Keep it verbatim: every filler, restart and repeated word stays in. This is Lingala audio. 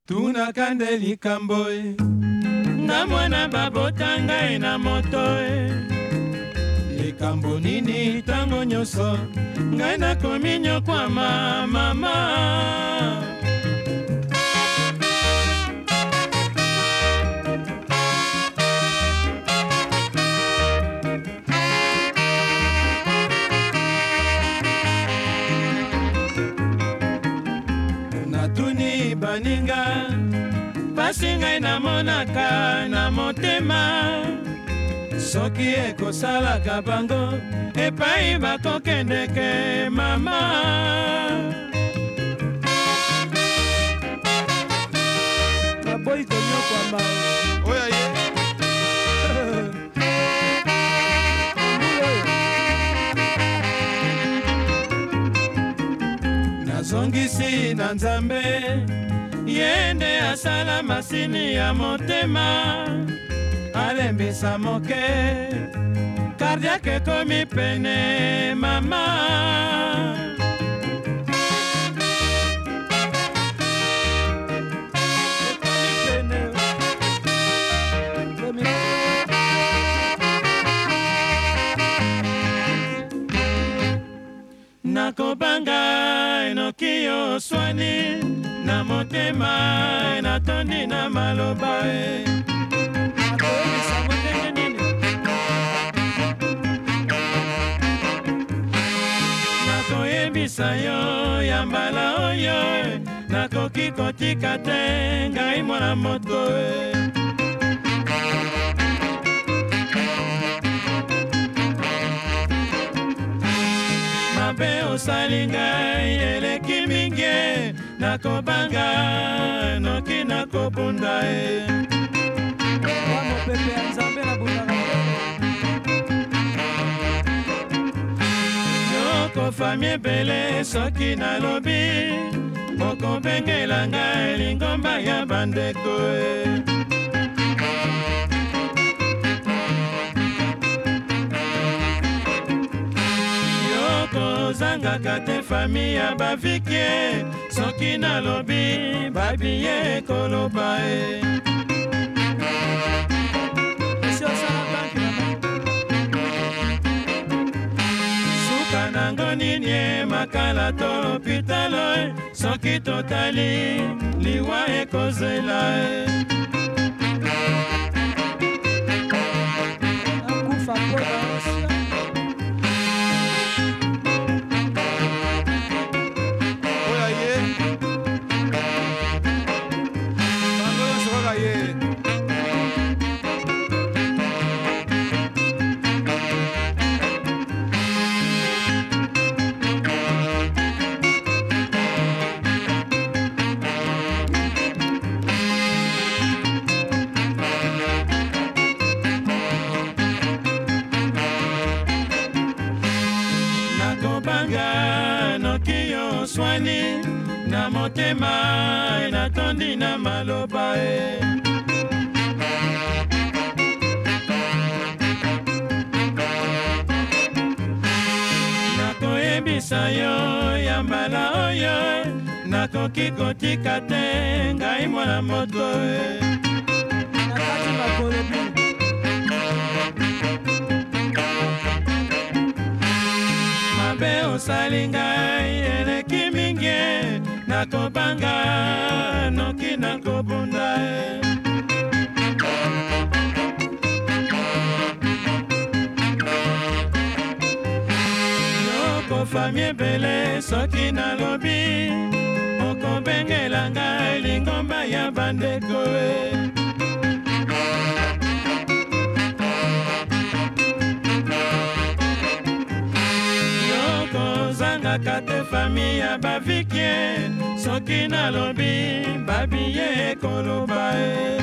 tunaka nde likambo e nga mwana babota ngai na moto e likambo nini ntango nyonso ngai nakomi nyokwama mama natuni baninga pasi ngai namonaka na motema soki ekosalaka bango epai bakokendeke mama baboyi konyokwama oya ye nazongisi na nzambe yende asala masini ya motema alembisa moke kardiake ekomi pene mama nakobanga enoki yo swani na motema natondi na maloba e nakoyebisa yo ya mbala oyo nakoki kotika te ngai mwana moto e mabe osali ngai eleki mingi nakobanga noki nakobunda e mopepe ya nzambe nabundaka yokofami ebele soki nalobi okobengela ngai lingomba ya bandeko e kozangaka te fami ya bavikie soki nalobi babiye koloba e suka nango nini e makala to lopitalo e soki totali liwa ekozela e akufa kola nakobanga noki yo swani na motema natondi na maloba e nakoyebisa yo ya mbala oyo nakoki kotika te ngai mwana moto e nakati makolobi mabe osali ngai eleki mingi nakobanga noki nakobunda e yokofami ebele soki nalobi okobengela ngai lingomba ya bandeko e kozangaka te fami ya bavikie soki nalobi babiye koloba e